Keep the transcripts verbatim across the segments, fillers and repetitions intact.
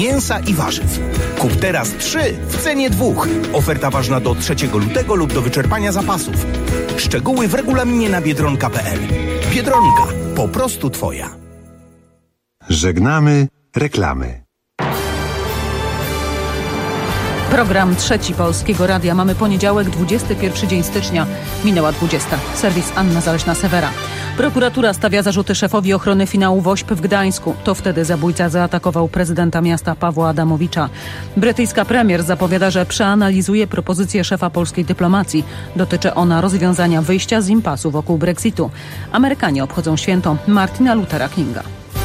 mięsa i warzyw. Kup teraz trzy w cenie dwóch. Oferta ważna do trzeciego lutego lub do wyczerpania zapasów. Szczegóły w regulaminie na biedronka kropka pe el. Biedronka. Po prostu Twoja. Żegnamy reklamy. Program Trzeci Polskiego Radia. Mamy poniedziałek, dwudziesty pierwszy dzień stycznia. Minęła dwudziesta. Serwis Anna Zaleśna-Sewera. Prokuratura stawia zarzuty szefowi ochrony finału WOŚP w Gdańsku. To wtedy zabójca zaatakował prezydenta miasta Pawła Adamowicza. Brytyjska premier zapowiada, że przeanalizuje propozycję szefa polskiej dyplomacji. Dotyczy ona rozwiązania wyjścia z impasu wokół Brexitu. Amerykanie obchodzą święto Martina Luthera Kinga.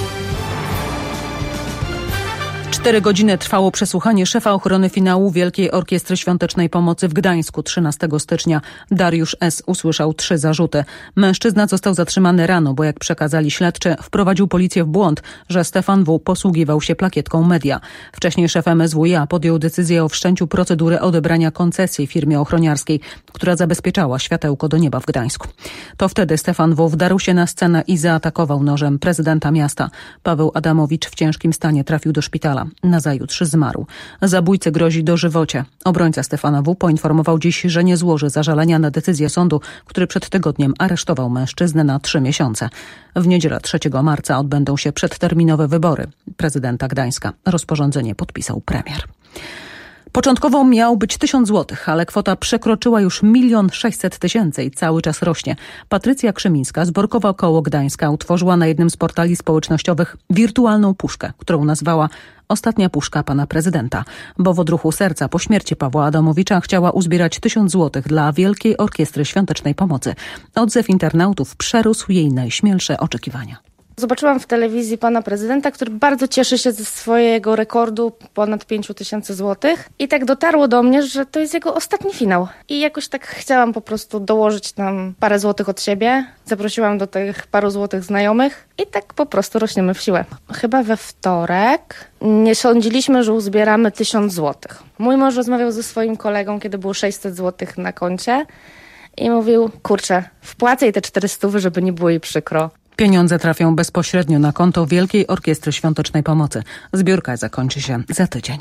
Cztery godziny trwało przesłuchanie szefa ochrony finału Wielkiej Orkiestry Świątecznej Pomocy w Gdańsku trzynastego stycznia. Dariusz S. usłyszał trzy zarzuty. Mężczyzna został zatrzymany rano, bo jak przekazali śledczy, wprowadził policję w błąd, że Stefan W. posługiwał się plakietką media. Wcześniej szef em es wuj a podjął decyzję o wszczęciu procedury odebrania koncesji firmie ochroniarskiej, która zabezpieczała światełko do nieba w Gdańsku. To wtedy Stefan W. wdarł się na scenę i zaatakował nożem prezydenta miasta. Paweł Adamowicz w ciężkim stanie trafił do szpitala. Nazajutrz zmarł. Zabójcy grozi dożywocie. Obrońca Stefana W. poinformował dziś, że nie złoży zażalenia na decyzję sądu, który przed tygodniem aresztował mężczyznę na trzy miesiące. W niedzielę trzeciego marca odbędą się przedterminowe wybory prezydenta Gdańska. Rozporządzenie podpisał premier. Początkowo miał być tysiąc złotych, ale kwota przekroczyła już milion sześćset tysięcy i cały czas rośnie. Patrycja Krzymińska z Borkowa koło Gdańska utworzyła na jednym z portali społecznościowych wirtualną puszkę, którą nazwała Ostatnia puszka pana prezydenta, bo w odruchu serca po śmierci Pawła Adamowicza chciała uzbierać tysiąc złotych dla Wielkiej Orkiestry Świątecznej Pomocy. Odzew internautów przerósł jej najśmielsze oczekiwania. Zobaczyłam w telewizji pana prezydenta, który bardzo cieszy się ze swojego rekordu ponad pięć tysięcy złotych i tak dotarło do mnie, że to jest jego ostatni finał. I jakoś tak chciałam po prostu dołożyć tam parę złotych od siebie. Zaprosiłam do tych paru złotych znajomych i tak po prostu rośniemy w siłę. Chyba we wtorek nie sądziliśmy, że uzbieramy tysiąc złotych. Mój mąż rozmawiał ze swoim kolegą, kiedy było sześćset złotych na koncie i mówił, kurczę, wpłacę jej te czterysta, żeby nie było jej przykro. Pieniądze trafią bezpośrednio na konto Wielkiej Orkiestry Świątecznej Pomocy. Zbiórka zakończy się za tydzień.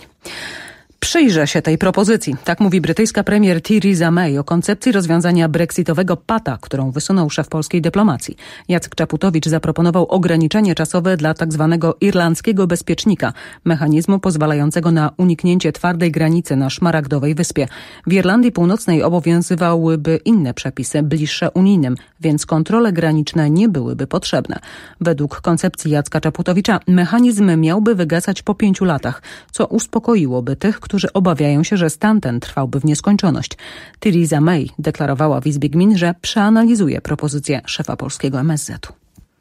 Przyjrzę się tej propozycji. Tak mówi brytyjska premier Theresa May o koncepcji rozwiązania brexitowego pata, którą wysunął szef polskiej dyplomacji. Jacek Czaputowicz zaproponował ograniczenie czasowe dla tzw. irlandzkiego bezpiecznika, mechanizmu pozwalającego na uniknięcie twardej granicy na Szmaragdowej Wyspie. W Irlandii Północnej obowiązywałyby inne przepisy, bliższe unijnym, więc kontrole graniczne nie byłyby potrzebne. Według koncepcji Jacka Czaputowicza mechanizm miałby wygasać po pięciu latach, co uspokoiłoby tych, którzy obawiają się, że stan ten trwałby w nieskończoność. Theresa May deklarowała w Izbie Gmin, że przeanalizuje propozycję szefa polskiego em es zetu.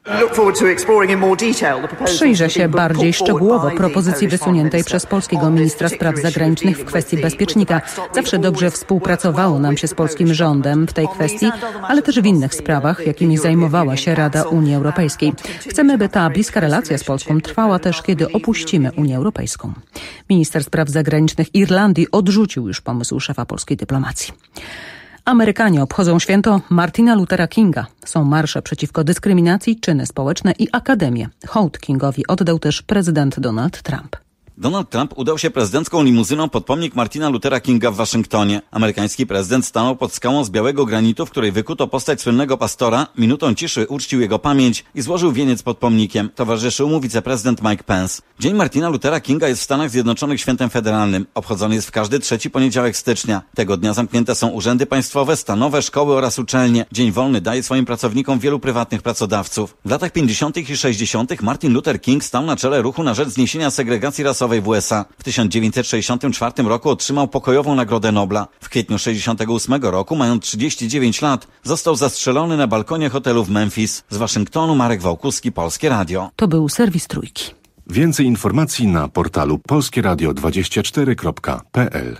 Przyjrzę się bardziej szczegółowo propozycji wysuniętej przez polskiego ministra spraw zagranicznych w kwestii bezpiecznika. Zawsze dobrze współpracowało nam się z polskim rządem w tej kwestii, ale też w innych sprawach, jakimi zajmowała się Rada Unii Europejskiej. Chcemy, by ta bliska relacja z Polską trwała też, kiedy opuścimy Unię Europejską. Minister spraw zagranicznych Irlandii odrzucił już pomysł szefa polskiej dyplomacji. Amerykanie obchodzą święto Martina Luthera Kinga. Są marsze przeciwko dyskryminacji, czyny społeczne i akademie. Hołd Kingowi oddał też prezydent Donald Trump. Donald Trump udał się prezydencką limuzyną pod pomnik Martina Luthera Kinga w Waszyngtonie. Amerykański prezydent stanął pod skałą z białego granitu, w której wykuto postać słynnego pastora, minutą ciszy uczcił jego pamięć i złożył wieniec pod pomnikiem. Towarzyszył mu wiceprezydent Mike Pence. Dzień Martina Luthera Kinga jest w Stanach Zjednoczonych świętem federalnym. Obchodzony jest w każdy trzeci poniedziałek stycznia. Tego dnia zamknięte są urzędy państwowe, stanowe, szkoły oraz uczelnie. Dzień wolny daje swoim pracownikom wielu prywatnych pracodawców. W latach pięćdziesiątych i sześćdziesiątych Martin Luther King stał na czele ruchu na rzecz zniesienia segregacji rasowej w U S A. W tysiąc dziewięćset sześćdziesiątym czwartym roku otrzymał pokojową Nagrodę Nobla. W kwietniu sześćdziesiątego ósmego roku, mając trzydzieści dziewięć lat, został zastrzelony na balkonie hotelu w Memphis. Z Waszyngtonu Marek Wałkuski, Polskie Radio. To był serwis Trójki. Więcej informacji na portalu polskie radio dwadzieścia cztery kropka p l.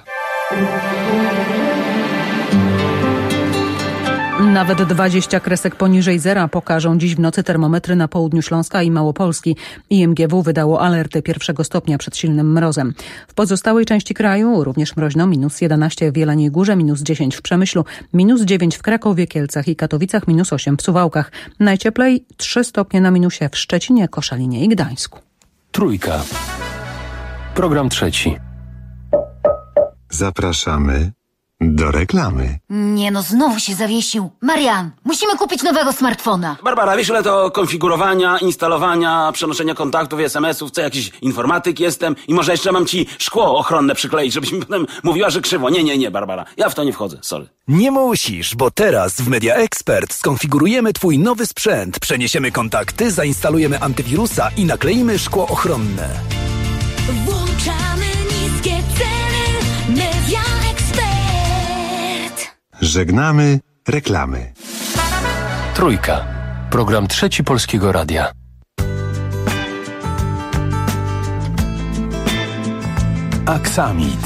Nawet dwadzieścia kresek poniżej zera pokażą dziś w nocy termometry na południu Śląska i Małopolski. I M G W wydało alerty pierwszego stopnia przed silnym mrozem. W pozostałej części kraju również mroźno, minus jedenaście w Jeleniej Górze, minus dziesięć w Przemyślu, minus dziewięć w Krakowie, Kielcach i Katowicach, minus osiem w Suwałkach. Najcieplej trzy stopnie na minusie w Szczecinie, Koszalinie i Gdańsku. Trójka. Program trzeci. Zapraszamy do reklamy. Nie no, znowu się zawiesił. Marian, musimy kupić nowego smartfona. Barbara, wiesz ile to konfigurowania, instalowania, przenoszenia kontaktów i es em esów, co jakiś informatyk jestem i może jeszcze mam ci szkło ochronne przykleić, żebyś mi potem mówiła, że krzywo. Nie, nie, nie, Barbara, ja w to nie wchodzę, sorry. Nie musisz, bo teraz w Media Expert skonfigurujemy twój nowy sprzęt, przeniesiemy kontakty, zainstalujemy antywirusa i nakleimy szkło ochronne. Włączamy niskie ceny. Media Expert. Żegnamy reklamy. Trójka. Program trzeci Polskiego Radia. Aksamit.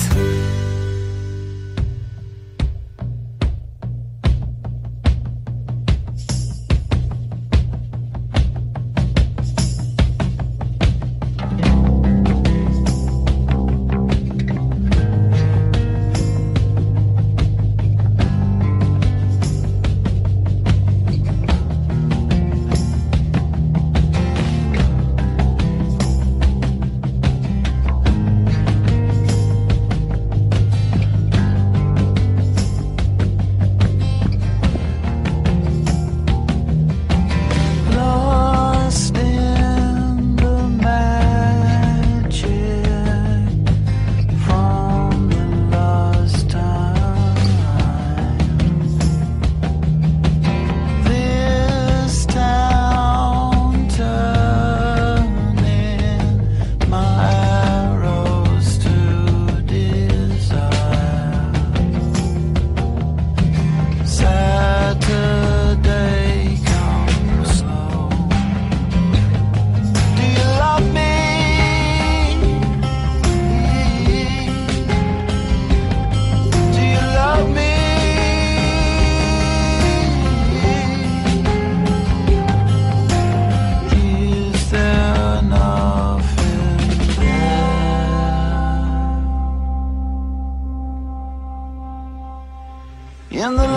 in the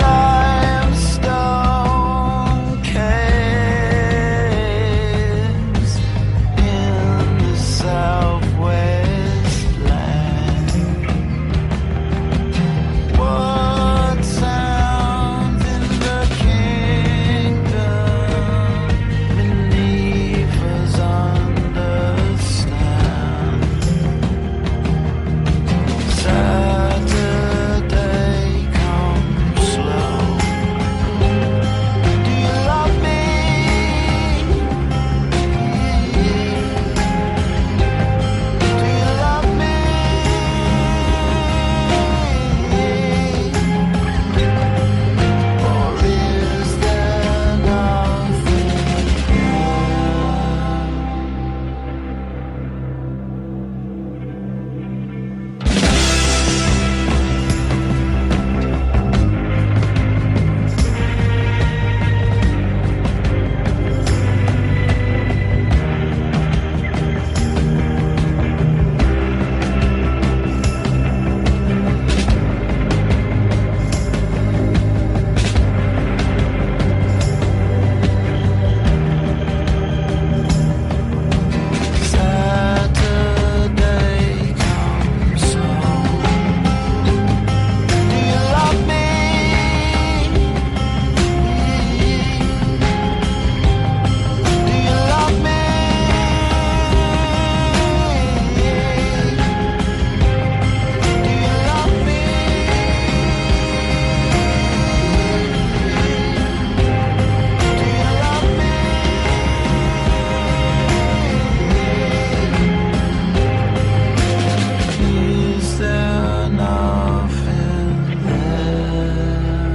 limestone caves in the southwest land. What sounds in the kingdom beneath us understand? Saturday comes slow. Do you love me? Do you love me? Or is there nothing Saturday comes home. Do you love me? Do you love me? Do you love me? Do you love me? Is there nothing there?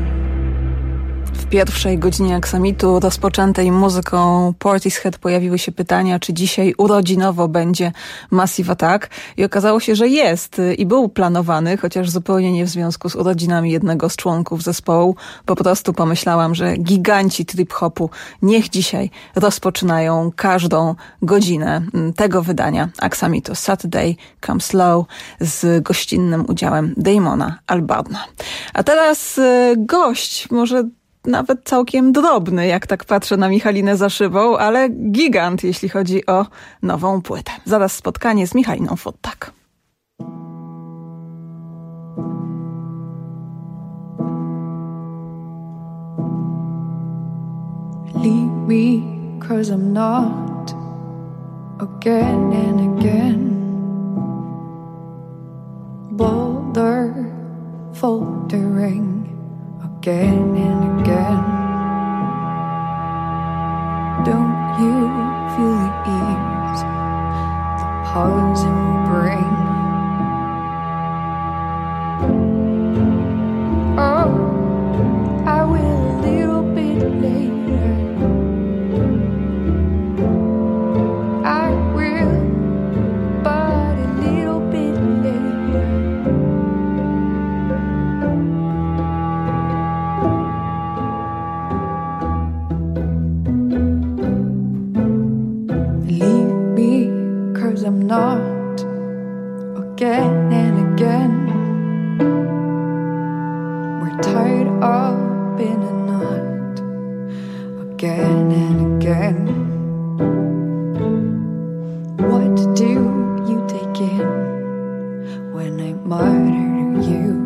W pierwszej godzinie Aksamitu rozpoczętej muzyką Portishead pojawiły się pytania, czy dzisiaj urodzinowo będzie Massive Attack i okazało się, że jest i był planowany, chociaż zupełnie nie w związku z urodzinami jednego z członków zespołu. Po prostu pomyślałam, że giganci trip-hopu niech dzisiaj rozpoczynają każdą godzinę tego wydania Aksamitu. Saturday Comes Slow z gościnnym udziałem Damona Albarna. A teraz e, gość, może nawet całkiem drobny, jak tak patrzę na Michalinę za szybą, ale gigant, jeśli chodzi o nową płytę. Zaraz spotkanie z Michaliną Futtak. Leave me, cause I'm not again and again. Boulder faltering again and again. Don't you feel the ease, the pause it will bring? Oh, I will a little bit later. I will, but a little bit later. Leave me, cause I'm not again and again. We're tied up in a knot again and again. What do you take in when I mutter to you?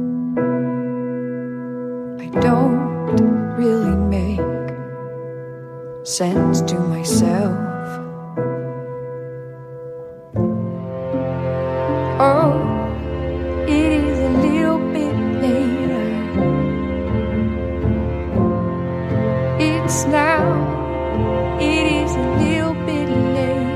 I don't really make sense to myself. Oh, it is a little bit later. It's now, it is a little bit later.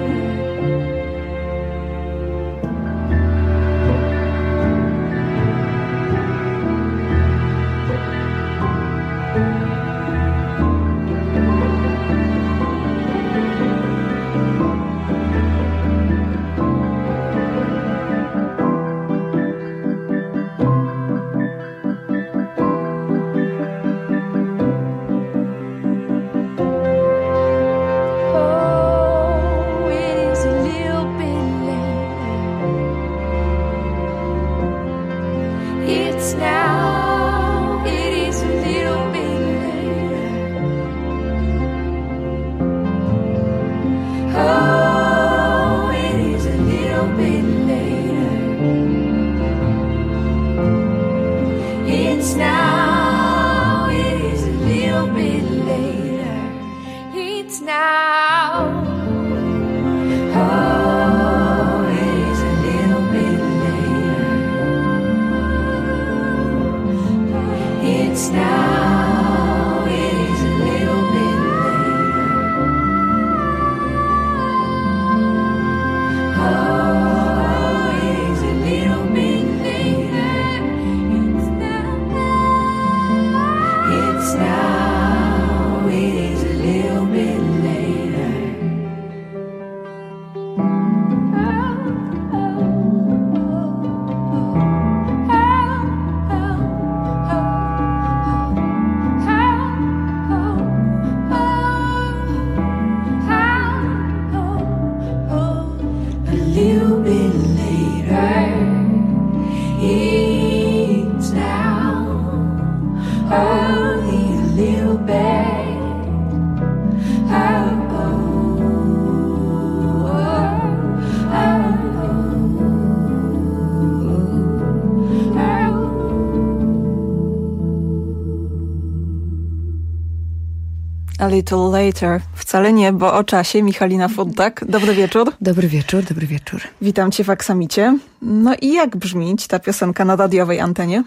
A little later. Wcale nie, bo o czasie. Michalina Futtak. Dobry wieczór. Dobry wieczór, dobry wieczór. Witam cię w Aksamicie. No i jak brzmi ta piosenka na radiowej antenie?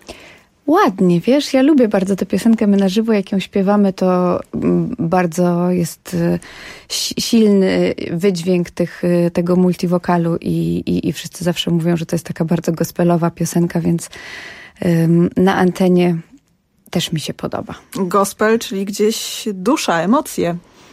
Ładnie, wiesz, ja lubię bardzo tę piosenkę. My na żywo, jak ją śpiewamy, to bardzo jest silny wydźwięk tych, tego multiwokalu i, i, i wszyscy zawsze mówią, że to jest taka bardzo gospelowa piosenka, więc ym, na antenie też mi się podoba. Gospel, czyli gdzieś dusza, emocje.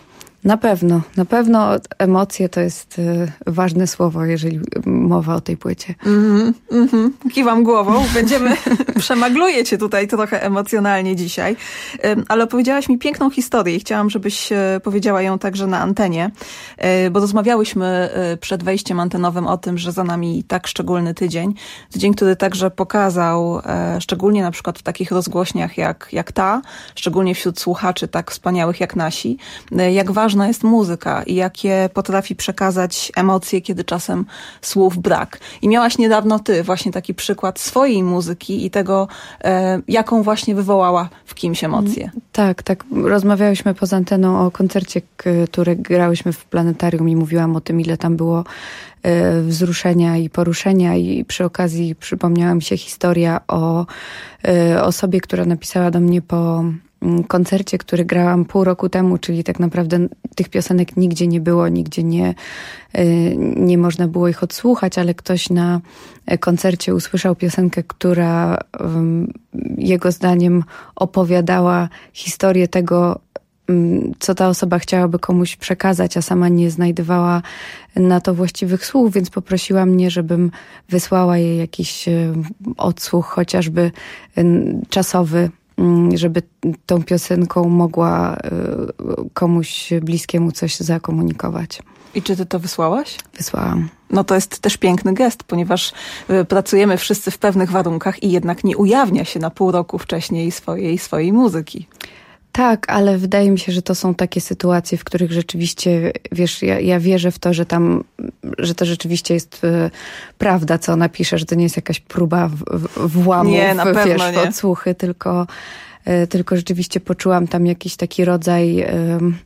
Na pewno, na pewno emocje to jest y, ważne słowo, jeżeli mowa o tej płycie. Mhm, mhm. Kiwam głową. Będziemy, przemagluję cię tutaj trochę emocjonalnie dzisiaj. Ym, ale opowiedziałaś mi piękną historię i chciałam, żebyś y, powiedziała ją także na antenie, y, bo rozmawiałyśmy y, przed wejściem antenowym o tym, że za nami tak szczególny tydzień. Tydzień, który także pokazał, y, szczególnie na przykład w takich rozgłośniach jak, jak ta, szczególnie wśród słuchaczy tak wspaniałych jak nasi, y, jak ważna jest muzyka i jakie potrafi przekazać emocje, kiedy czasem słów brak. I miałaś niedawno ty właśnie taki przykład swojej muzyki i tego, e, jaką właśnie wywołała w kimś emocje. Tak, tak. Rozmawiałyśmy poza anteną o koncercie, który grałyśmy w planetarium i mówiłam o tym, ile tam było e, wzruszenia i poruszenia i przy okazji przypomniała mi się historia o e, osobie, która napisała do mnie po koncercie, który grałam pół roku temu, czyli tak naprawdę tych piosenek nigdzie nie było, nigdzie nie, nie można było ich odsłuchać, ale ktoś na koncercie usłyszał piosenkę, która jego zdaniem opowiadała historię tego, co ta osoba chciałaby komuś przekazać, a sama nie znajdowała na to właściwych słów, więc poprosiła mnie, żebym wysłała jej jakiś odsłuch, chociażby czasowy, żeby tą piosenką mogła komuś bliskiemu coś zakomunikować. I czy ty to wysłałaś? Wysłałam. No to jest też piękny gest, ponieważ pracujemy wszyscy w pewnych warunkach i jednak nie ujawnia się na pół roku wcześniej swojej, swojej muzyki. Tak, ale wydaje mi się, że to są takie sytuacje, w których rzeczywiście, wiesz, ja, ja wierzę w to, że tam, że to rzeczywiście jest y, prawda, co ona pisze, że to nie jest jakaś próba w, w, włamu nie, na w, pewno wiesz, w odsłuchy, tylko, y, tylko rzeczywiście poczułam tam jakiś taki rodzaj, y,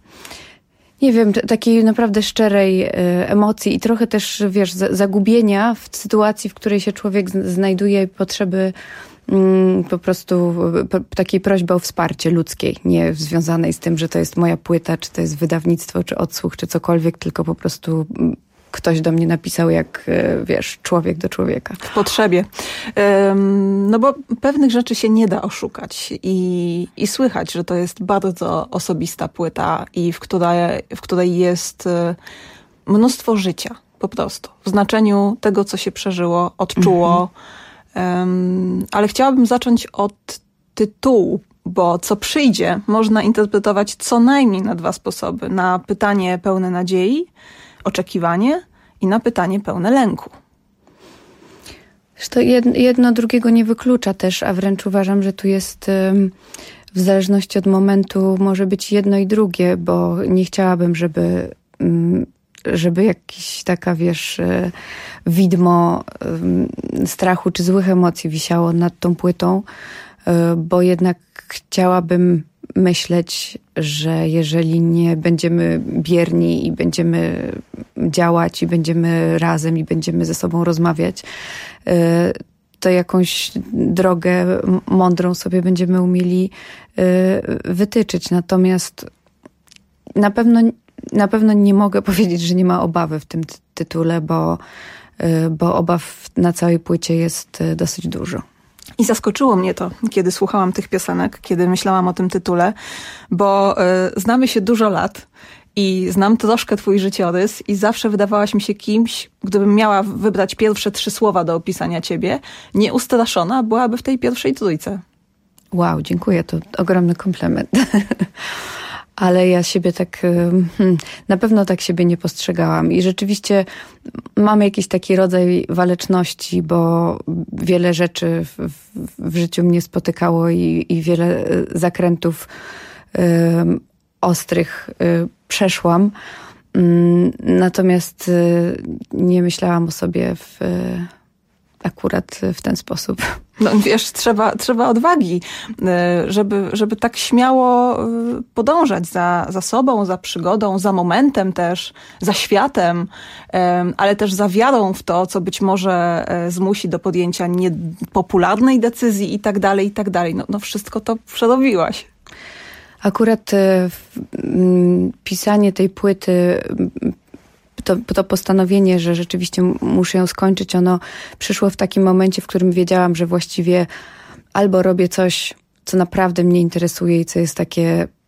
nie wiem, t- takiej naprawdę szczerej y, emocji i trochę też, wiesz, z- zagubienia w sytuacji, w której się człowiek z- znajduje, potrzeby po prostu takiej prośby o wsparcie ludzkiej, nie związanej z tym, że to jest moja płyta, czy to jest wydawnictwo, czy odsłuch, czy cokolwiek, tylko po prostu ktoś do mnie napisał jak, wiesz, człowiek do człowieka. W potrzebie. No bo pewnych rzeczy się nie da oszukać i, i słychać, że to jest bardzo osobista płyta i w której, w której jest mnóstwo życia, po prostu. W znaczeniu tego, co się przeżyło, odczuło, mhm. Um, ale chciałabym zacząć od tytułu, bo co przyjdzie można interpretować co najmniej na dwa sposoby. Na pytanie pełne nadziei, oczekiwanie i na pytanie pełne lęku. To jedno drugiego nie wyklucza też, a wręcz uważam, że tu jest w zależności od momentu może być jedno i drugie, bo nie chciałabym, żeby żeby jakiś taka, wiesz, widmo strachu czy złych emocji wisiało nad tą płytą, bo jednak chciałabym myśleć, że jeżeli nie będziemy bierni i będziemy działać i będziemy razem i będziemy ze sobą rozmawiać, to jakąś drogę mądrą sobie będziemy umieli wytyczyć. Natomiast na pewno Na pewno nie mogę powiedzieć, że nie ma obawy w tym ty- tytule, bo, bo obaw na całej płycie jest dosyć dużo. I zaskoczyło mnie to, kiedy słuchałam tych piosenek, kiedy myślałam o tym tytule, bo y, znamy się dużo lat i znam troszkę twój życiorys i zawsze wydawałaś mi się kimś, gdybym miała wybrać pierwsze trzy słowa do opisania ciebie, nieustraszona byłaby w tej pierwszej trójce. Wow, dziękuję, to ogromny komplement. Ale ja siebie tak, hmm, na pewno tak siebie nie postrzegałam. I rzeczywiście mam jakiś taki rodzaj waleczności, bo wiele rzeczy w, w, w życiu mnie spotykało i, i wiele zakrętów y, ostrych y, przeszłam. Y, natomiast y, nie myślałam o sobie w, y, akurat w ten sposób. No wiesz, trzeba, trzeba odwagi, żeby, żeby tak śmiało podążać za, za sobą, za przygodą, za momentem też, za światem, ale też za wiarą w to, co być może zmusi do podjęcia niepopularnej decyzji i tak dalej, i tak dalej. No, no wszystko to przerobiłaś. Akurat pisanie tej płyty, To, to postanowienie, że rzeczywiście muszę ją skończyć, ono przyszło w takim momencie, w którym wiedziałam, że właściwie albo robię coś, co naprawdę mnie interesuje i co jest takie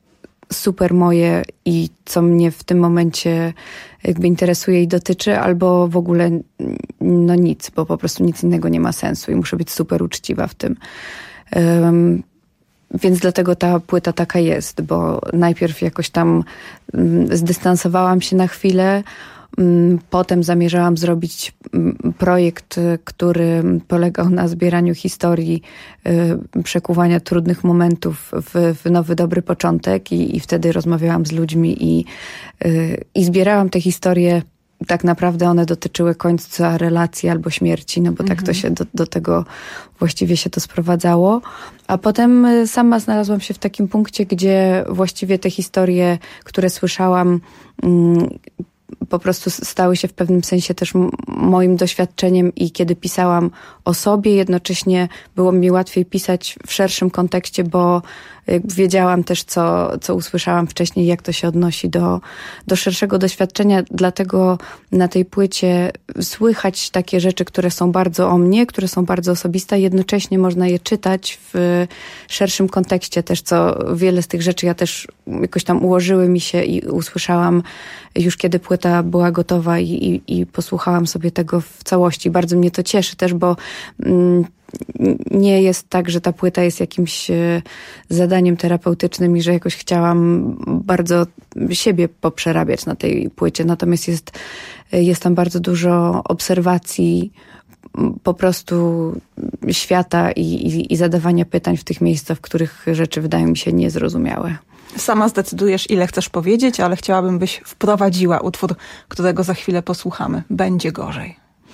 super moje i co mnie w tym momencie jakby interesuje i dotyczy, albo w ogóle no nic, bo po prostu nic innego nie ma sensu i muszę być super uczciwa w tym. Um, Więc dlatego ta płyta taka jest, bo najpierw jakoś tam zdystansowałam się na chwilę, potem zamierzałam zrobić projekt, który polegał na zbieraniu historii, przekuwania trudnych momentów w, w nowy, dobry początek i, i wtedy rozmawiałam z ludźmi i, i zbierałam te historie. Tak naprawdę one dotyczyły końca relacji albo śmierci, no bo mhm. tak to się do, do tego właściwie się to sprowadzało. A potem sama znalazłam się w takim punkcie, gdzie właściwie te historie, które słyszałam, mm, po prostu stały się w pewnym sensie też moim doświadczeniem i kiedy pisałam o sobie, jednocześnie było mi łatwiej pisać w szerszym kontekście, bo wiedziałam też, co, co usłyszałam wcześniej, jak to się odnosi do, do szerszego doświadczenia. Dlatego na tej płycie słychać takie rzeczy, które są bardzo o mnie, które są bardzo osobiste. Jednocześnie można je czytać w szerszym kontekście też, co wiele z tych rzeczy ja też jakoś tam ułożyły mi się i usłyszałam już kiedy płyta była gotowa i, i, i posłuchałam sobie tego w całości. Bardzo mnie to cieszy też, bo mm, nie jest tak, że ta płyta jest jakimś zadaniem terapeutycznym i że jakoś chciałam bardzo siebie poprzerabiać na tej płycie. Natomiast jest, jest tam bardzo dużo obserwacji po prostu świata i, i, i zadawania pytań w tych miejscach, w których rzeczy wydają mi się niezrozumiałe. Sama zdecydujesz, ile chcesz powiedzieć, ale chciałabym, byś wprowadziła utwór, którego za chwilę posłuchamy. Będzie gorzej.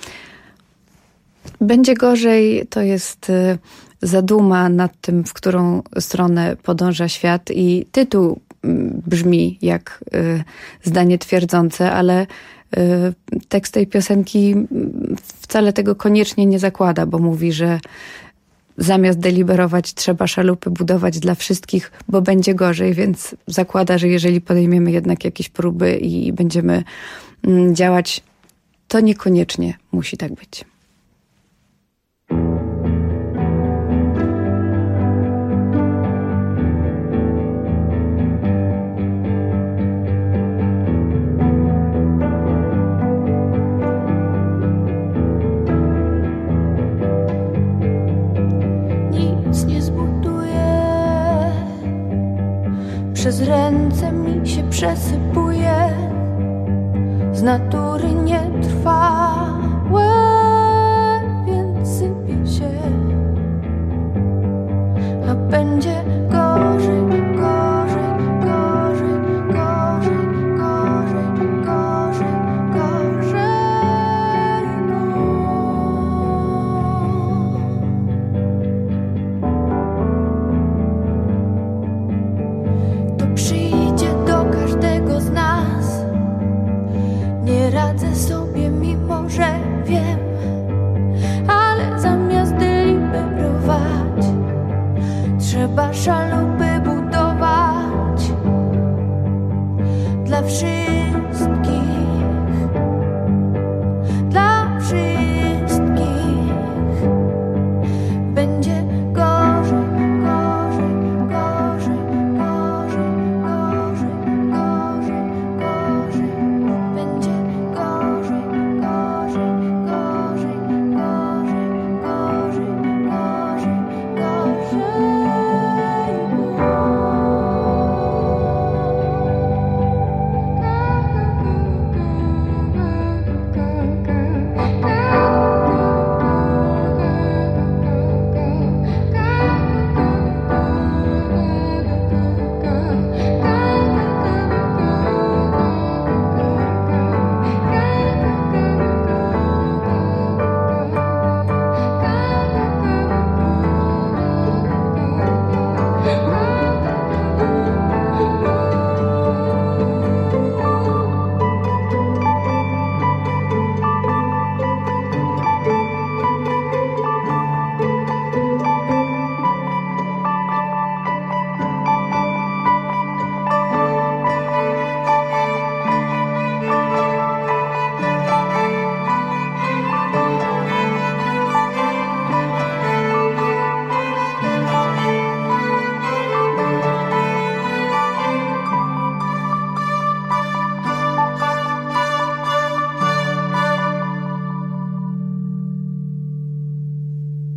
Będzie gorzej to jest zaduma nad tym, w którą stronę podąża świat i tytuł brzmi jak zdanie twierdzące, ale tekst tej piosenki wcale tego koniecznie nie zakłada, bo mówi, że zamiast deliberować trzeba szalupy budować dla wszystkich, bo będzie gorzej, więc zakłada, że jeżeli podejmiemy jednak jakieś próby i będziemy działać, to niekoniecznie musi tak być. Przez ręce mi się przesypuje, z natury nietrwałe, więc sypie się, a będzie gorzej, gorzej, gorzej, gorzej, gorzej, gorzej, gorzej, przyjdzie do każdego z nas. Nie radzę sobie, mimo że wiem, ale zamiast deliberować trzeba szalupy budować dla wszystkich, dla wszystkich. Będzie gorzej, gorzej, gorzej, gorzej, gorzej, gorzej, gorzej. Będzie gorzej, gorzej, gorzej, gorzej, gorzej, gorzej, gorzej, gorzej.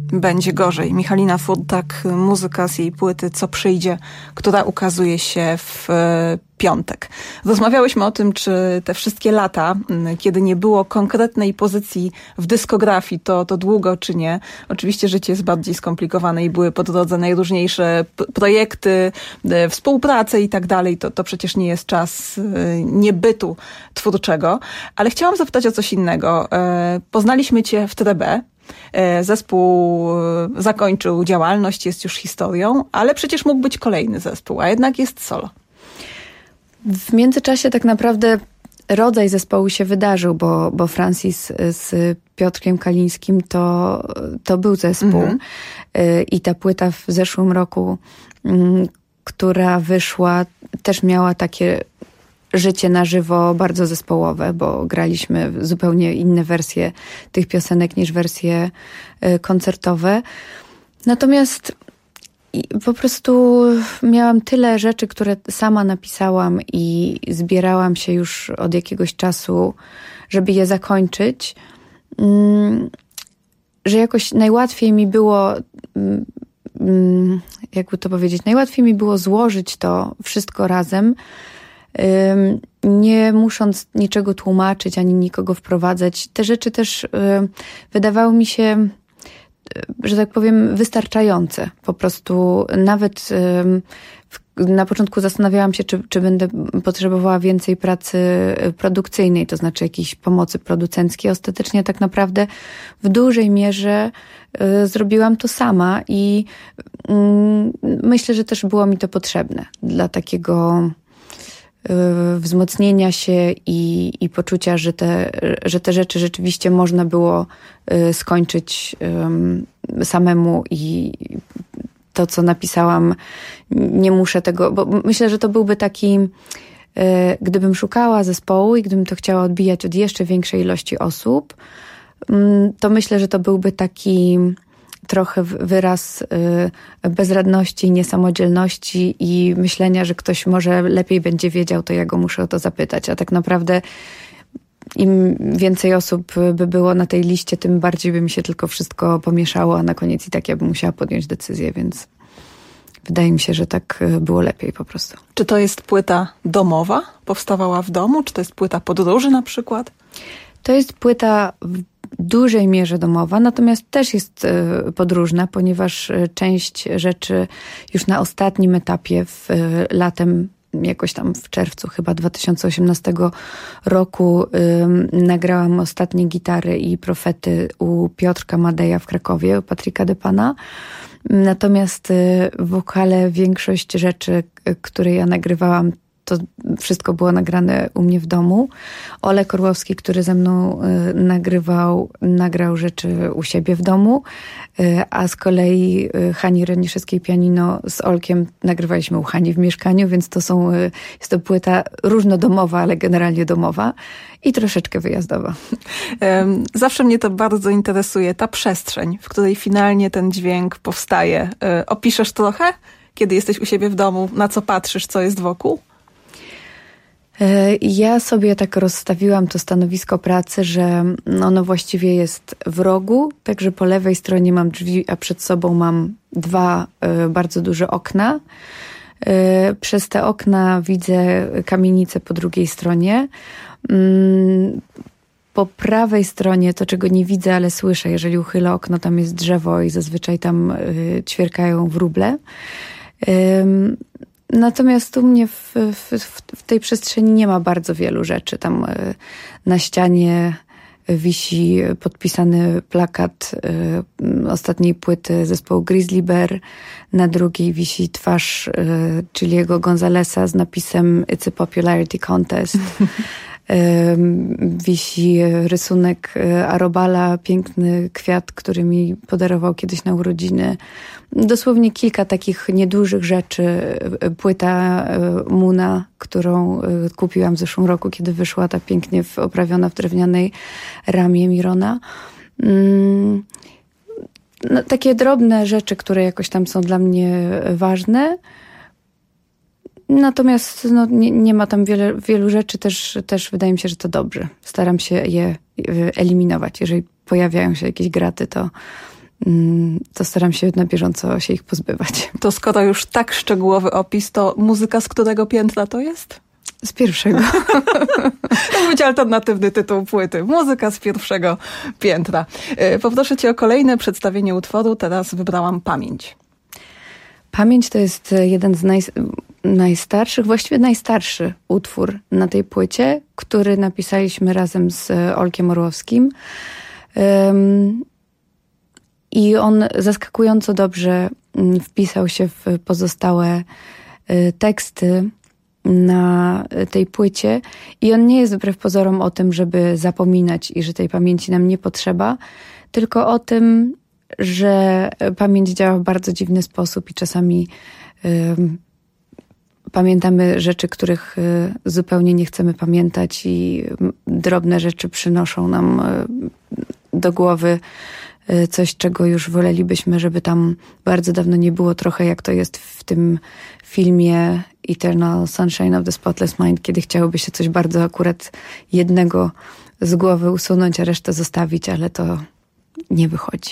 Będzie gorzej. Michalina Furtak, muzyka z jej płyty Co przyjdzie, która ukazuje się w e, piątek. Rozmawiałyśmy o tym, czy te wszystkie lata, m, kiedy nie było konkretnej pozycji w dyskografii, to, to długo czy nie. Oczywiście życie jest bardziej skomplikowane i były po drodze najróżniejsze p- projekty, e, współprace i tak dalej. To, to przecież nie jest czas e, niebytu twórczego. Ale chciałam zapytać o coś innego. E, poznaliśmy cię w Trebé. Zespół zakończył działalność, jest już historią, ale przecież mógł być kolejny zespół, a jednak jest solo. W międzyczasie tak naprawdę rodzaj zespołu się wydarzył, bo, bo Francis z Piotrkiem Kalińskim to, to był zespół. Mhm. I ta płyta w zeszłym roku, która wyszła, też miała takie życie na żywo bardzo zespołowe, bo graliśmy zupełnie inne wersje tych piosenek niż wersje koncertowe. Natomiast po prostu miałam tyle rzeczy, które sama napisałam i zbierałam się już od jakiegoś czasu, żeby je zakończyć, że jakoś najłatwiej mi było, jakby to powiedzieć, najłatwiej mi było złożyć to wszystko razem, nie musząc niczego tłumaczyć, ani nikogo wprowadzać. Te rzeczy też wydawały mi się, że tak powiem, wystarczające. Po prostu nawet na początku zastanawiałam się, czy, czy będę potrzebowała więcej pracy produkcyjnej, to znaczy jakiejś pomocy producenckiej. Ostatecznie tak naprawdę w dużej mierze zrobiłam to sama i myślę, że też było mi to potrzebne dla takiego wzmocnienia się i, i poczucia, że te, że te rzeczy rzeczywiście można było skończyć samemu i to, co napisałam, nie muszę tego, bo myślę, że to byłby taki, gdybym szukała zespołu i gdybym to chciała odbijać od jeszcze większej ilości osób, to myślę, że to byłby taki trochę wyraz bezradności, niesamodzielności i myślenia, że ktoś może lepiej będzie wiedział, to ja go muszę o to zapytać. A tak naprawdę im więcej osób by było na tej liście, tym bardziej by mi się tylko wszystko pomieszało, a na koniec i tak ja bym musiała podjąć decyzję, więc wydaje mi się, że tak było lepiej po prostu. Czy to jest płyta domowa? Powstawała w domu? Czy to jest płyta podróży na przykład? To jest płyta w dużej mierze domowa, natomiast też jest podróżna, ponieważ część rzeczy już na ostatnim etapie, w latem, jakoś tam w czerwcu chyba dwa tysiące osiemnastego roku nagrałam ostatnie gitary i profety u Piotrka Madeja w Krakowie, u Patryka Depana. Natomiast w wokale większość rzeczy, które ja nagrywałam, to wszystko było nagrane u mnie w domu. Olek Orłowski, który ze mną y, nagrywał, nagrał rzeczy u siebie w domu, y, a z kolei y, Hani Reniszewskiej pianino z Olkiem nagrywaliśmy u Hani w mieszkaniu, więc to są, y, jest to płyta różnodomowa, ale generalnie domowa i troszeczkę wyjazdowa. Zawsze mnie to bardzo interesuje, ta przestrzeń, w której finalnie ten dźwięk powstaje. Y, opiszesz trochę, kiedy jesteś u siebie w domu, na co patrzysz, co jest wokół? Ja sobie tak rozstawiłam to stanowisko pracy, że ono właściwie jest w rogu, także po lewej stronie mam drzwi, a przed sobą mam dwa bardzo duże okna. Przez te okna widzę kamienicę po drugiej stronie. Po prawej stronie to, czego nie widzę, ale słyszę, jeżeli uchylę okno, tam jest drzewo i zazwyczaj tam ćwierkają wróble. Natomiast u mnie w, w, w tej przestrzeni nie ma bardzo wielu rzeczy. Tam na ścianie wisi podpisany plakat ostatniej płyty zespołu Grizzly Bear. Na drugiej wisi twarz Chiliego Gonzalesa z napisem It's a Popularity Contest. Wisi rysunek Arobala, piękny kwiat, który mi podarował kiedyś na urodziny. Dosłownie kilka takich niedużych rzeczy. Płyta Muna, którą kupiłam w zeszłym roku, kiedy wyszła ta pięknie oprawiona w drewnianej ramie Mirona. No, takie drobne rzeczy, które jakoś tam są dla mnie ważne. Natomiast no, nie, nie ma tam wiele, wielu rzeczy, też, też wydaje mi się, że to dobrze. Staram się je eliminować. Jeżeli pojawiają się jakieś graty, to, to staram się na bieżąco się ich pozbywać. To skoro już tak szczegółowy opis, to muzyka z którego piętra to jest? Z pierwszego. To będzie alternatywny tytuł płyty. Muzyka z pierwszego piętra. Poproszę cię o kolejne przedstawienie utworu. Teraz wybrałam Pamięć. Pamięć to jest jeden z naj, najstarszych, właściwie najstarszy utwór na tej płycie, który napisaliśmy razem z Olkiem Orłowskim. Um, I on zaskakująco dobrze wpisał się w pozostałe teksty na tej płycie i on nie jest wbrew pozorom o tym, żeby zapominać i że tej pamięci nam nie potrzeba, tylko o tym, że pamięć działa w bardzo dziwny sposób i czasami y, pamiętamy rzeczy, których y, zupełnie nie chcemy pamiętać i drobne rzeczy przynoszą nam y, do głowy y, coś, czego już wolelibyśmy, żeby tam bardzo dawno nie było, trochę jak to jest w tym filmie Eternal Sunshine of the Spotless Mind, kiedy chciałoby się coś bardzo akurat jednego z głowy usunąć, a resztę zostawić, ale to nie wychodzi.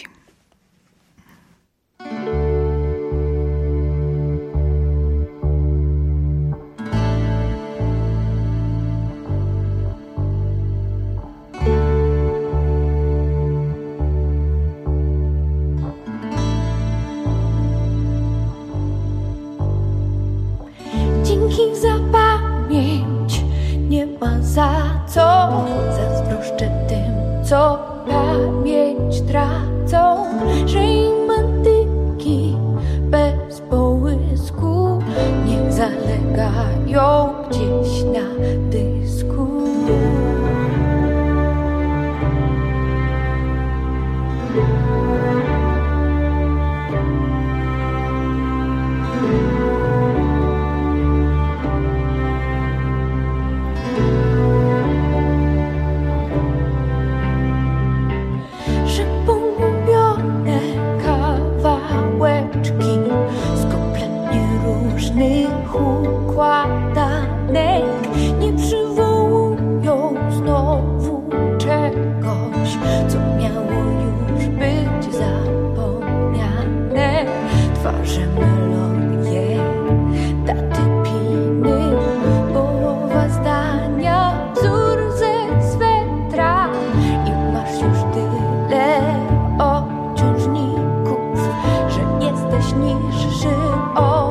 Dzięki za pamięć, nie ma za co. Zazdroszczę tym, co pamięć tracą, że im antyki bez połysku niech zalegają gdzieś na dysku. Układanek nie przywołują znowu czegoś, co miało już być zapomniane. Tworzę melodię, daty piny, połowa zdania, wzór ze swetra i masz już tyle obciążników, że jesteś niższy o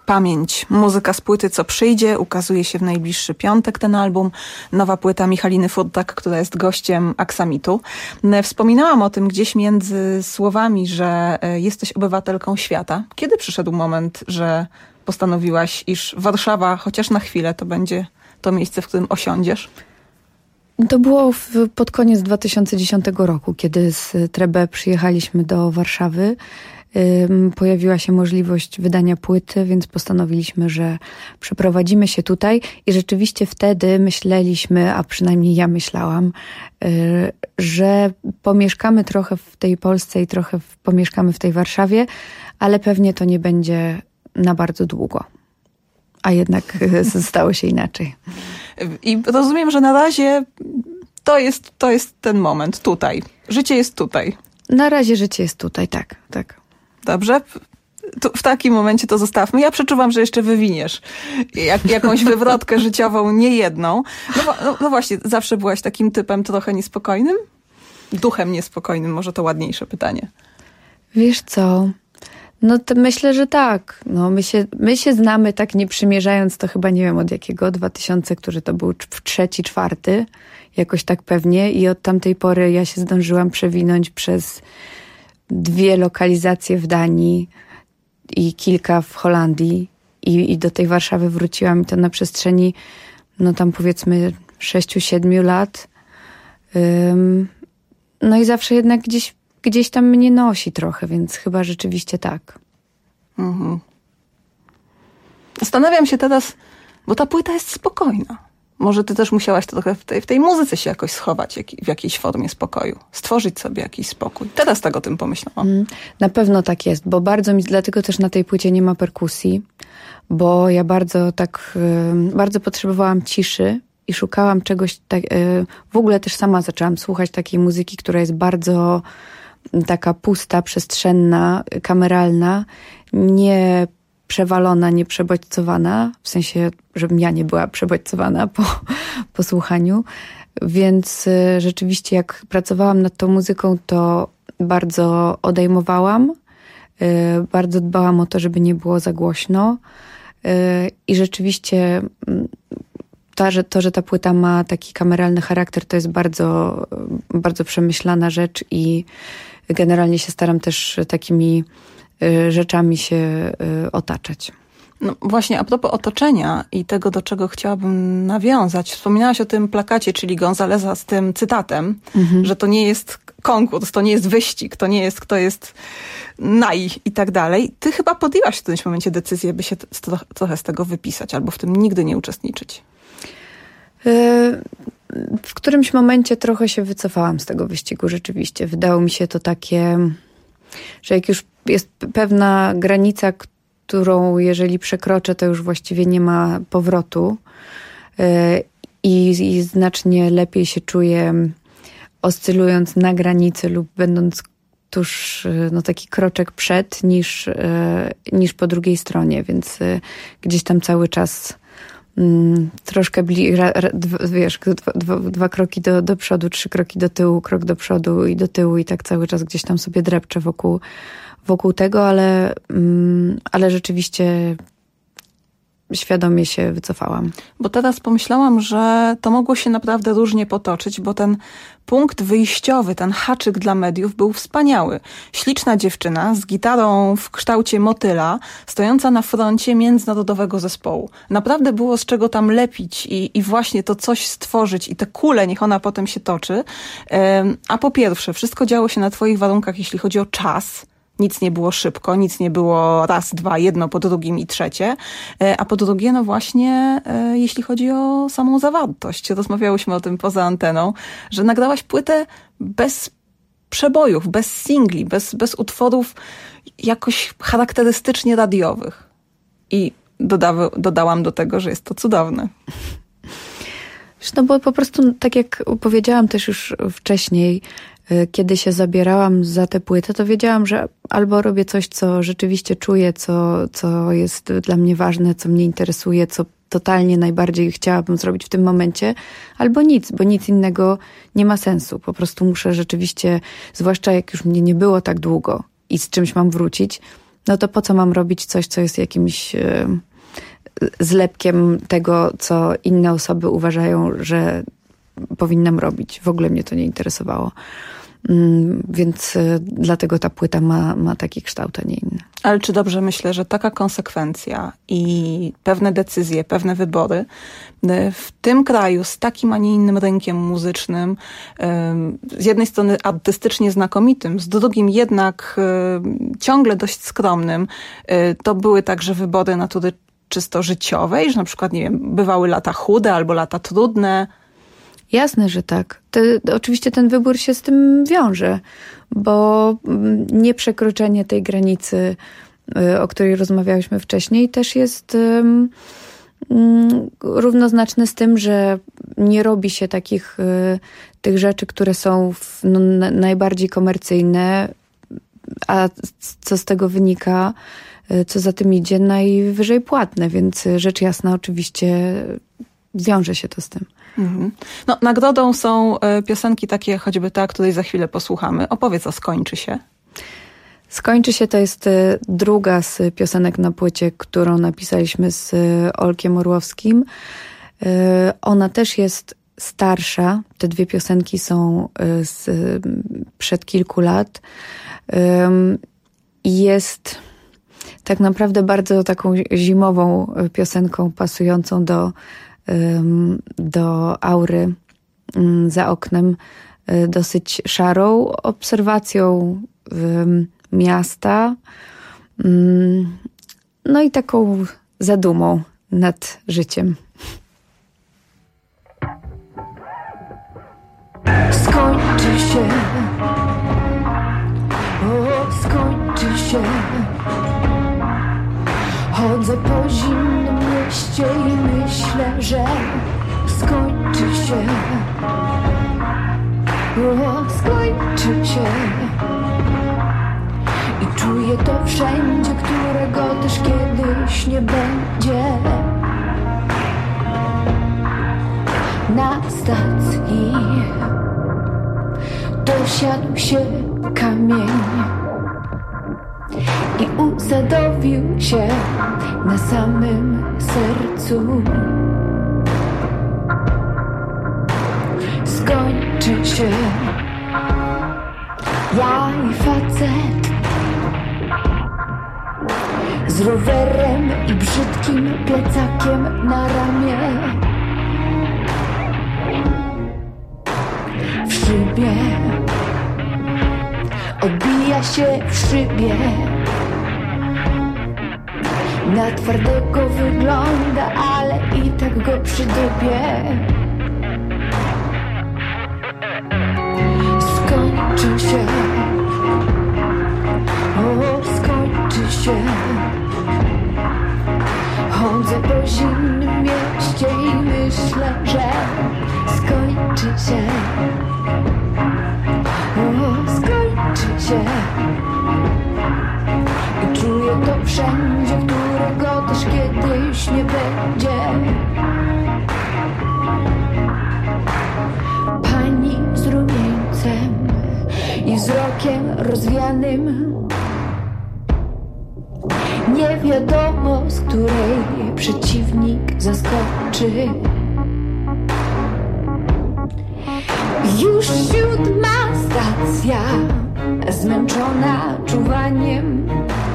Pamięć. Muzyka z płyty Co przyjdzie. Ukazuje się w najbliższy piątek ten album. Nowa płyta Michaliny Furtak, która jest gościem Aksamitu. Wspominałam o tym gdzieś między słowami, że jesteś obywatelką świata. Kiedy przyszedł moment, że postanowiłaś, iż Warszawa chociaż na chwilę to będzie to miejsce, w którym osiądziesz? To było w, pod koniec dwa tysiące dziesiątego roku, kiedy z Trebe przyjechaliśmy do Warszawy. Ym, pojawiła się możliwość wydania płyty, więc postanowiliśmy, że przeprowadzimy się tutaj i rzeczywiście wtedy myśleliśmy, a przynajmniej ja myślałam, yy, że pomieszkamy trochę w tej Polsce i trochę w, pomieszkamy w tej Warszawie, ale pewnie to nie będzie na bardzo długo. A jednak stało się inaczej. I rozumiem, że na razie to jest, to jest ten moment tutaj. Życie jest tutaj. Na razie życie jest tutaj, tak, tak. Dobrze? Tu, w takim momencie to zostawmy. Ja przeczuwam, że jeszcze wywiniesz jak, jakąś wywrotkę życiową, nie jedną. No, no, no właśnie, zawsze byłaś takim typem trochę niespokojnym? Duchem niespokojnym, może to ładniejsze pytanie. Wiesz co... No to myślę, że tak. No my się, my się znamy tak nie przymierzając, to chyba nie wiem od jakiego, dwa tysiące, który to był trzeci, czwarty, jakoś tak pewnie i od tamtej pory ja się zdążyłam przewinąć przez dwie lokalizacje w Danii i kilka w Holandii i, i do tej Warszawy wróciłam i to na przestrzeni, no tam powiedzmy sześciu, siedmiu lat. Ym, no i zawsze jednak gdzieś Gdzieś tam mnie nosi trochę, więc chyba rzeczywiście tak. Mhm. Zastanawiam się teraz, bo ta płyta jest spokojna. Może ty też musiałaś trochę w tej, w tej muzyce się jakoś schować jak, w jakiejś formie spokoju. Stworzyć sobie jakiś spokój. Teraz tak o tym pomyślałam. Mm, na pewno tak jest, bo bardzo mi, dlatego też na tej płycie nie ma perkusji, bo ja bardzo tak, y, bardzo potrzebowałam ciszy i szukałam czegoś, tak, y, w ogóle też sama zaczęłam słuchać takiej muzyki, która jest bardzo taka pusta, przestrzenna, kameralna, nie przewalona, nie przebodźcowana, w sensie, żebym ja nie była przebodźcowana po, po słuchaniu. Więc y, rzeczywiście jak pracowałam nad tą muzyką, to bardzo odejmowałam, y, bardzo dbałam o to, żeby nie było za głośno y, i rzeczywiście y, to że, to, że ta płyta ma taki kameralny charakter, to jest bardzo, bardzo przemyślana rzecz i generalnie się staram też takimi y, rzeczami się y, otaczać. No właśnie, a propos otoczenia i tego, do czego chciałabym nawiązać. Wspominałaś o tym plakacie, czyli Gonzaleza z tym cytatem, mhm. że to nie jest konkurs, to nie jest wyścig, to nie jest kto jest naj i tak dalej. Ty chyba podjęłaś w którymś momencie decyzję, by się t- trochę z tego wypisać albo w tym nigdy nie uczestniczyć. W którymś momencie trochę się wycofałam z tego wyścigu rzeczywiście. Wydało mi się to takie, że jak już jest pewna granica, którą jeżeli przekroczę, to już właściwie nie ma powrotu i, i znacznie lepiej się czuję oscylując na granicy lub będąc tuż no, taki kroczek przed niż, niż po drugiej stronie, więc gdzieś tam cały czas mm, troszkę bli, ra, ra, dwa, wiesz, dwa, dwa, dwa kroki do, do przodu, trzy kroki do tyłu, krok do przodu i do tyłu i tak cały czas gdzieś tam sobie drepczę wokół, wokół tego, ale, mm, ale rzeczywiście świadomie się wycofałam. Bo teraz pomyślałam, że to mogło się naprawdę różnie potoczyć, bo ten punkt wyjściowy, ten haczyk dla mediów był wspaniały. Śliczna dziewczyna z gitarą w kształcie motyla, stojąca na froncie międzynarodowego zespołu. Naprawdę było z czego tam lepić i, i właśnie to coś stworzyć i te kule, niech ona potem się toczy. A po pierwsze, wszystko działo się na twoich warunkach, jeśli chodzi o czas. Nic nie było szybko, nic nie było raz, dwa, jedno po drugim i trzecie. A po drugie, no właśnie, jeśli chodzi o samą zawartość. Rozmawiałyśmy o tym poza anteną, że nagrałaś płytę bez przebojów, bez singli, bez, bez utworów jakoś charakterystycznie radiowych. I dodawy, dodałam do tego, że jest to cudowne. No bo po prostu, tak jak powiedziałam też już wcześniej, kiedy się zabierałam za tę płytę, to wiedziałam, że albo robię coś, co rzeczywiście czuję, co, co jest dla mnie ważne, co mnie interesuje, co totalnie najbardziej chciałabym zrobić w tym momencie, albo nic, bo nic innego nie ma sensu. Po prostu muszę rzeczywiście, zwłaszcza jak już mnie nie było tak długo i z czymś mam wrócić, no to po co mam robić coś, co jest jakimś e, zlepkiem tego, co inne osoby uważają, że powinnam robić. W ogóle mnie to nie interesowało. Mm, więc e, dlatego ta płyta ma, ma taki kształt, a nie inny. Ale czy dobrze myślę, że taka konsekwencja i pewne decyzje, pewne wybory w tym kraju z takim, a nie innym rynkiem muzycznym, z jednej strony artystycznie znakomitym, z drugim jednak ciągle dość skromnym, to były także wybory natury czysto życiowej, że na przykład, nie wiem, bywały lata chude albo lata trudne? Jasne, że tak. To, oczywiście ten wybór się z tym wiąże, bo nieprzekroczenie tej granicy, o której rozmawiałyśmy wcześniej, też jest um, um, równoznaczne z tym, że nie robi się takich y, tych rzeczy, które są w, no, na, najbardziej komercyjne, a co z tego wynika, y, co za tym idzie, najwyżej płatne, więc rzecz jasna oczywiście wiąże się to z tym. Mhm. No, nagrodą są piosenki takie, choćby ta, której za chwilę posłuchamy. Opowiedz o Skończy się. Skończy się to jest druga z piosenek na płycie, którą napisaliśmy z Olkiem Orłowskim. Ona też jest starsza. Te dwie piosenki są z przed kilku lat. I jest tak naprawdę bardzo taką zimową piosenką, pasującą do do aury za oknem, dosyć szarą obserwacją miasta, no i taką zadumą nad życiem. Skończy się, o, skończy się. Chodzę po zimnym mieście i myślę, że skończy się. O, skończy się. I czuję to wszędzie, którego też kiedyś nie będzie. Na stacji dosiadł się kamień i usadowił się na samym sercu. Skończy się. Ja i facet z rowerem i brzydkim plecakiem na ramię. W szybie odbija się w szybie. Na twardego wygląda, ale i tak go przydupię. Skończy się. O, skończy się. Chodzę po zimnym mieście i myślę, że skończy się. O, skończy się. I czuję to wszędzie, którego też kiedyś nie będzie. Pani z rumieńcem i wzrokiem rozwianym, nie wiadomo, z której przeciwnik zaskoczy. Już siódma stacja, zmęczona czuwaniem,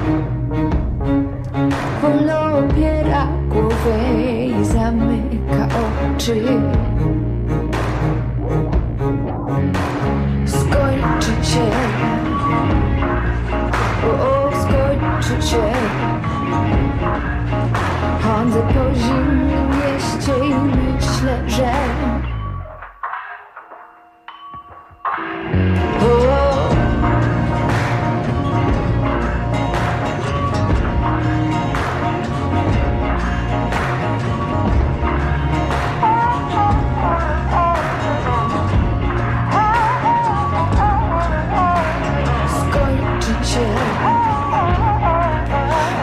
wolno opiera głowę i zamyka oczy. Skończy się. O, skończy się. Chodzę po zimnym mieście i myślę, że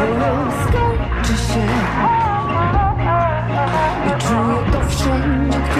wszędzie,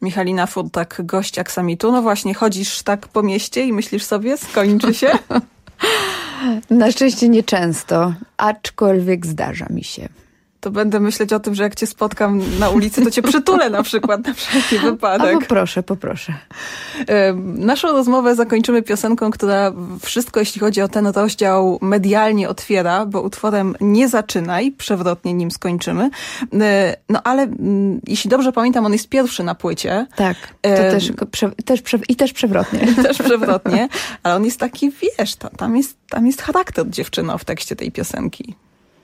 Michalina Furtak, gość Aksamitu. No właśnie, chodzisz tak po mieście i myślisz sobie, skończy się? Na szczęście nieczęsto, aczkolwiek zdarza mi się. To będę myśleć o tym, że jak cię spotkam na ulicy, to cię przytulę na przykład, na wszelki wypadek. A poproszę, poproszę. Naszą rozmowę zakończymy piosenką, która wszystko, jeśli chodzi o ten rozdział, medialnie otwiera, bo utworem Nie zaczynaj, przewrotnie nim skończymy. No ale jeśli dobrze pamiętam, on jest pierwszy na płycie. Tak, to e... też, prze, też prze, i też przewrotnie. Też przewrotnie, ale on jest taki, wiesz, tam jest, tam jest charakter dziewczyno w tekście tej piosenki.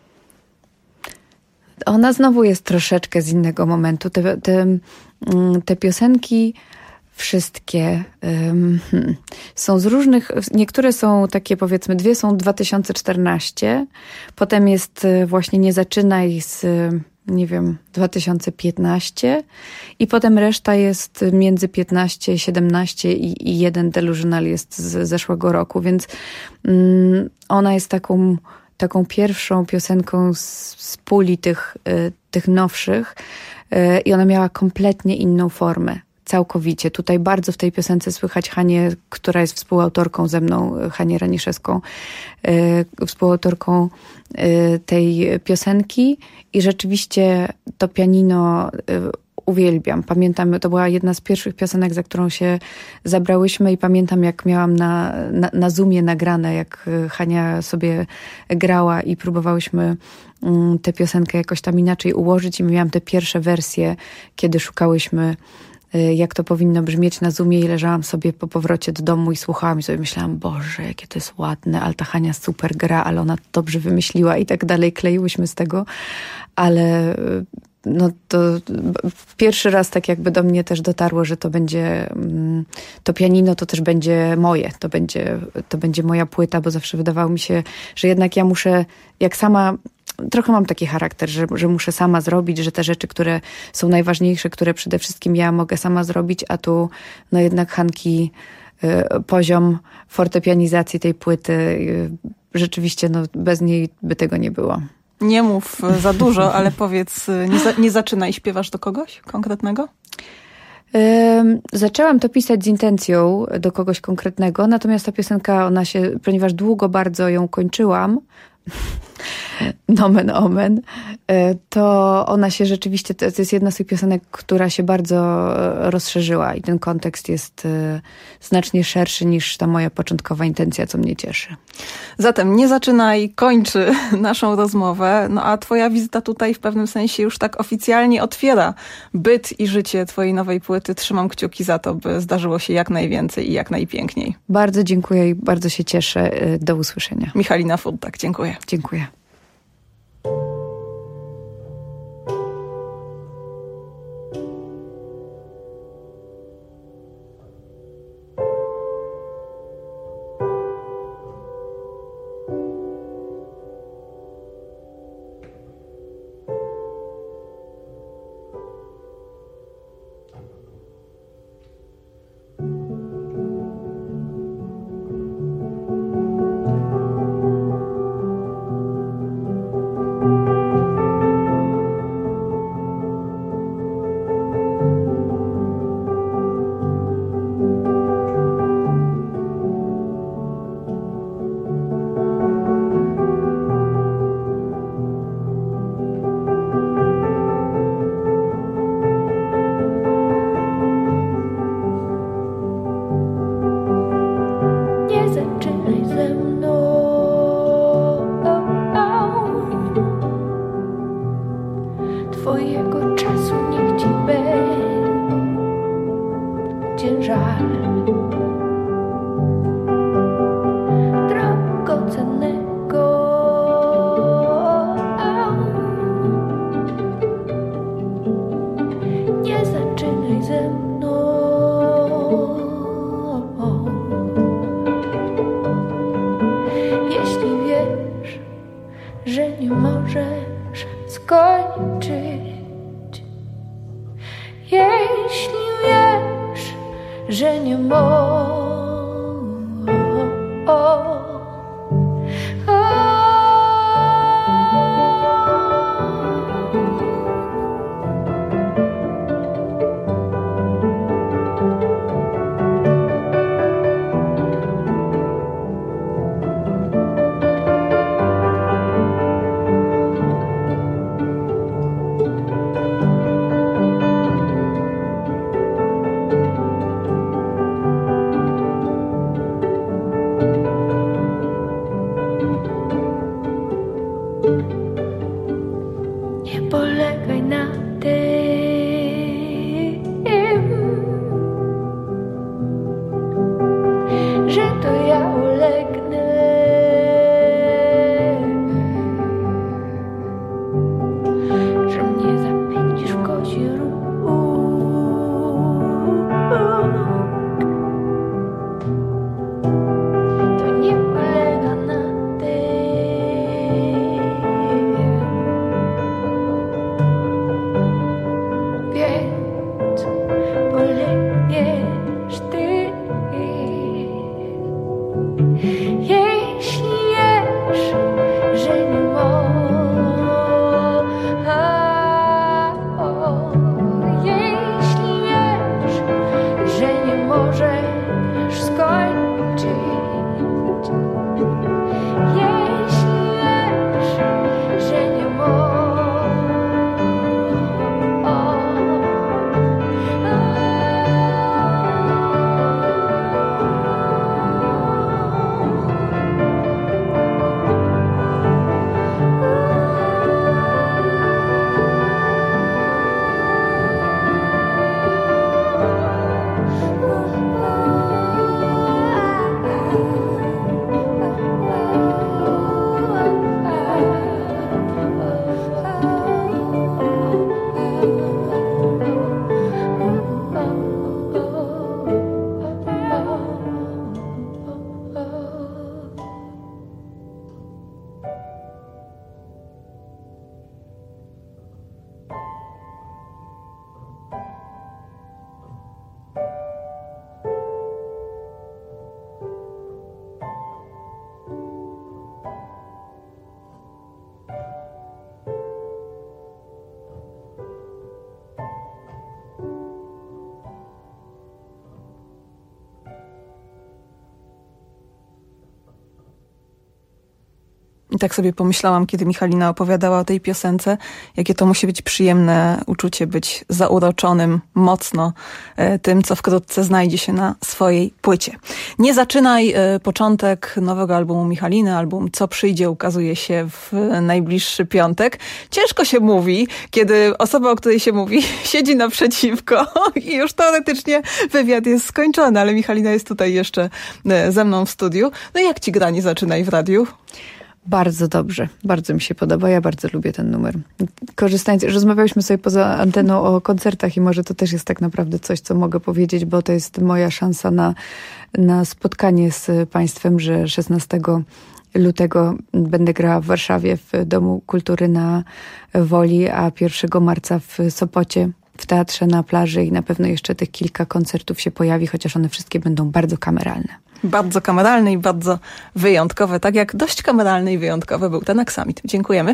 Ona znowu jest troszeczkę z innego momentu. Te, te, te piosenki wszystkie um, hmm, są z różnych, niektóre są takie, powiedzmy, dwie są dwa tysiące czternaście, potem jest właśnie Nie zaczynaj z, nie wiem, dwa tysiące piętnaście i potem reszta jest między piętnaście, siedemnaście i, i jeden Delusional jest z zeszłego roku, więc um, ona jest taką taką pierwszą piosenką z, z puli tych, y, tych nowszych y, i ona miała kompletnie inną formę. Całkowicie. Tutaj bardzo w tej piosence słychać Hanię, która jest współautorką ze mną, Hanię Raniszewską, y, współautorką y, tej piosenki i rzeczywiście to pianino y, uwielbiam. Pamiętam, to była jedna z pierwszych piosenek, za którą się zabrałyśmy i pamiętam, jak miałam na, na, na Zoomie nagrane, jak Hania sobie grała i próbowałyśmy tę piosenkę jakoś tam inaczej ułożyć i miałam te pierwsze wersje, kiedy szukałyśmy, jak to powinno brzmieć na Zoomie i leżałam sobie po powrocie do domu i słuchałam i sobie myślałam, Boże, jakie to jest ładne, ale ta Hania super gra, ale ona dobrze wymyśliła i tak dalej. Kleiłyśmy z tego, ale no to pierwszy raz tak jakby do mnie też dotarło, że to będzie, to pianino to też będzie moje, to będzie, to będzie moja płyta, bo zawsze wydawało mi się, że jednak ja muszę, jak sama, trochę mam taki charakter, że, że muszę sama zrobić, że te rzeczy, które są najważniejsze, które przede wszystkim ja mogę sama zrobić, a tu no jednak Hanki y, poziom fortepianizacji tej płyty y, rzeczywiście no bez niej by tego nie było. Nie mów za dużo, ale powiedz, nie, za, nie zaczynaj, śpiewasz do kogoś konkretnego? Um, zaczęłam to pisać z intencją do kogoś konkretnego, natomiast ta piosenka, ona się, ponieważ długo bardzo ją kończyłam, nomen omen, to ona się rzeczywiście, to jest jedna z tych piosenek, która się bardzo rozszerzyła i ten kontekst jest znacznie szerszy niż ta moja początkowa intencja, co mnie cieszy. Zatem Nie zaczynaj kończy naszą rozmowę, no a twoja wizyta tutaj w pewnym sensie już tak oficjalnie otwiera byt i życie twojej nowej płyty. Trzymam kciuki za to, by zdarzyło się jak najwięcej i jak najpiękniej. Bardzo dziękuję i bardzo się cieszę. Do usłyszenia. Michalina Furtak, dziękuję. Dziękuję. polegaj na tym, że to ja ulegnę, że mnie zapędzisz w kozi róg. To nie polega na tym, więc polegniesz ty. Jeśli wiesz, że nie możesz, jeśli wiesz, że nie możesz skończyć, jeśli wiesz, że nie I tak sobie pomyślałam, kiedy Michalina opowiadała o tej piosence, jakie to musi być przyjemne uczucie być zauroczonym mocno e, tym, co wkrótce znajdzie się na swojej płycie. Nie zaczynaj, e, początek nowego albumu Michaliny, album Co przyjdzie ukazuje się w najbliższy piątek. Ciężko się mówi, kiedy osoba, o której się mówi, siedzi naprzeciwko i już teoretycznie wywiad jest skończony, ale Michalina jest tutaj jeszcze e, ze mną w studiu. No i jak ci gra Nie zaczynaj w radiu? Bardzo dobrze, bardzo mi się podoba, ja bardzo lubię ten numer. Korzystając, rozmawialiśmy sobie poza anteną o koncertach i może to też jest tak naprawdę coś, co mogę powiedzieć, bo to jest moja szansa na, na spotkanie z państwem, że szesnastego lutego będę grała w Warszawie w Domu Kultury na Woli, a pierwszego marca w Sopocie w Teatrze na Plaży i na pewno jeszcze tych kilka koncertów się pojawi, chociaż one wszystkie będą bardzo kameralne. Bardzo kameralne i bardzo wyjątkowe, tak jak dość kameralny i wyjątkowy był ten Aksamit. Dziękujemy.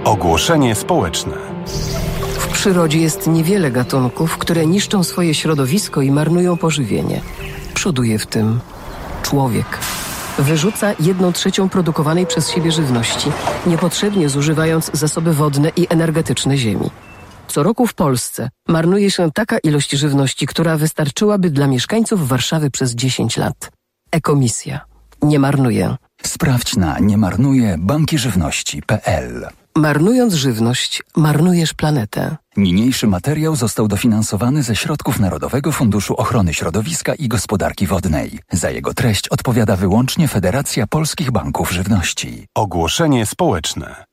Ogłoszenie społeczne. W przyrodzie jest niewiele gatunków, które niszczą swoje środowisko i marnują pożywienie. Przoduje w tym człowiek. Wyrzuca jedną trzecią produkowanej przez siebie żywności, niepotrzebnie zużywając zasoby wodne i energetyczne ziemi. Co roku w Polsce marnuje się taka ilość żywności, która wystarczyłaby dla mieszkańców Warszawy przez dziesięć lat. Ekomisja. Nie marnuje. Sprawdź na niemarnuje banki żywności kropka p l. Marnując żywność, marnujesz planetę. Niniejszy materiał został dofinansowany ze środków Narodowego Funduszu Ochrony Środowiska i Gospodarki Wodnej. Za jego treść odpowiada wyłącznie Federacja Polskich Banków Żywności. Ogłoszenie społeczne.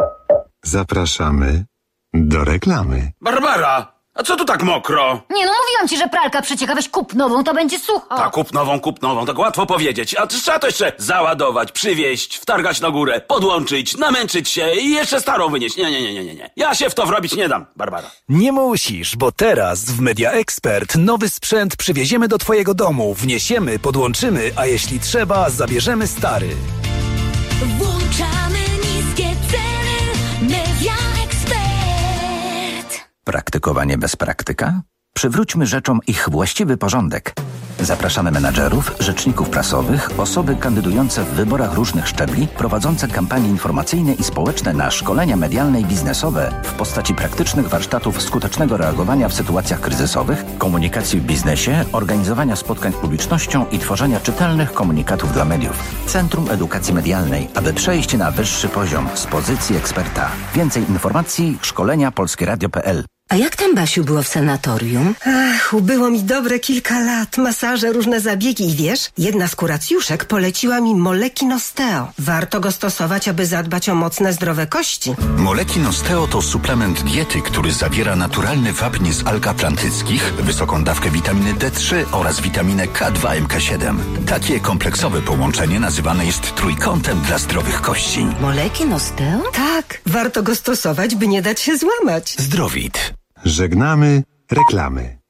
Zapraszamy do reklamy. Barbara, a co tu tak mokro? Nie no, mówiłam ci, że pralka przecieka, weź kup nową, to będzie sucho. Tak, kup nową, kup nową, tak łatwo powiedzieć. A trzeba to jeszcze załadować, przywieźć, wtargać na górę, podłączyć, namęczyć się i jeszcze starą wynieść. Nie, nie, nie, nie, nie, nie. Ja się w to wrobić nie dam, Barbara. Nie musisz, bo teraz w Media Expert nowy sprzęt przywieziemy do twojego domu, wniesiemy, podłączymy, a jeśli trzeba, zabierzemy stary. Włączamy niskie ceny. Media Expert. Praktykowanie bez praktyka? Przywróćmy rzeczom ich właściwy porządek. Zapraszamy menadżerów, rzeczników prasowych, osoby kandydujące w wyborach różnych szczebli, prowadzące kampanie informacyjne i społeczne na szkolenia medialne i biznesowe w postaci praktycznych warsztatów skutecznego reagowania w sytuacjach kryzysowych, komunikacji w biznesie, organizowania spotkań z publicznością i tworzenia czytelnych komunikatów dla mediów. Centrum Edukacji Medialnej, aby przejść na wyższy poziom z pozycji eksperta. Więcej informacji szkolenia polskie radio kropka p l. A jak tam, Basiu, było w sanatorium? Ach, ubyło mi dobre kilka lat. Masaże, różne zabiegi i wiesz, jedna z kuracjuszek poleciła mi Molekin Osteo. Warto go stosować, aby zadbać o mocne, zdrowe kości. Molekin Osteo to suplement diety, który zawiera naturalny wapń z alg atlantyckich, wysoką dawkę witaminy D trzy oraz witaminę K dwa M K siedem. Takie kompleksowe połączenie nazywane jest trójkątem dla zdrowych kości. Molekin Osteo? Tak, warto go stosować, by nie dać się złamać. Zdrowit. Żegnamy reklamy.